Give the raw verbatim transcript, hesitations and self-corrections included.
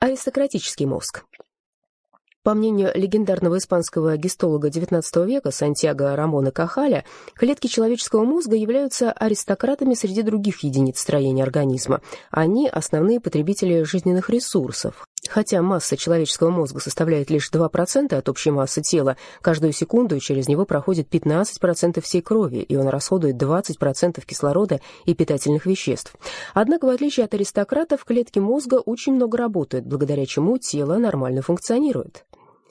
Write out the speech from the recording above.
Аристократический мозг. По мнению легендарного испанского гистолога девятнадцатого века Сантьяго Рамона Кахаля, клетки человеческого мозга являются аристократами среди других единиц строения организма. Они – основные потребители жизненных ресурсов. Хотя масса человеческого мозга составляет лишь два процента от общей массы тела, каждую секунду через него проходит пятнадцать процентов всей крови, и он расходует двадцать процентов кислорода и питательных веществ. Однако, в отличие от аристократов, клетки мозга очень много работают, благодаря чему тело нормально функционирует.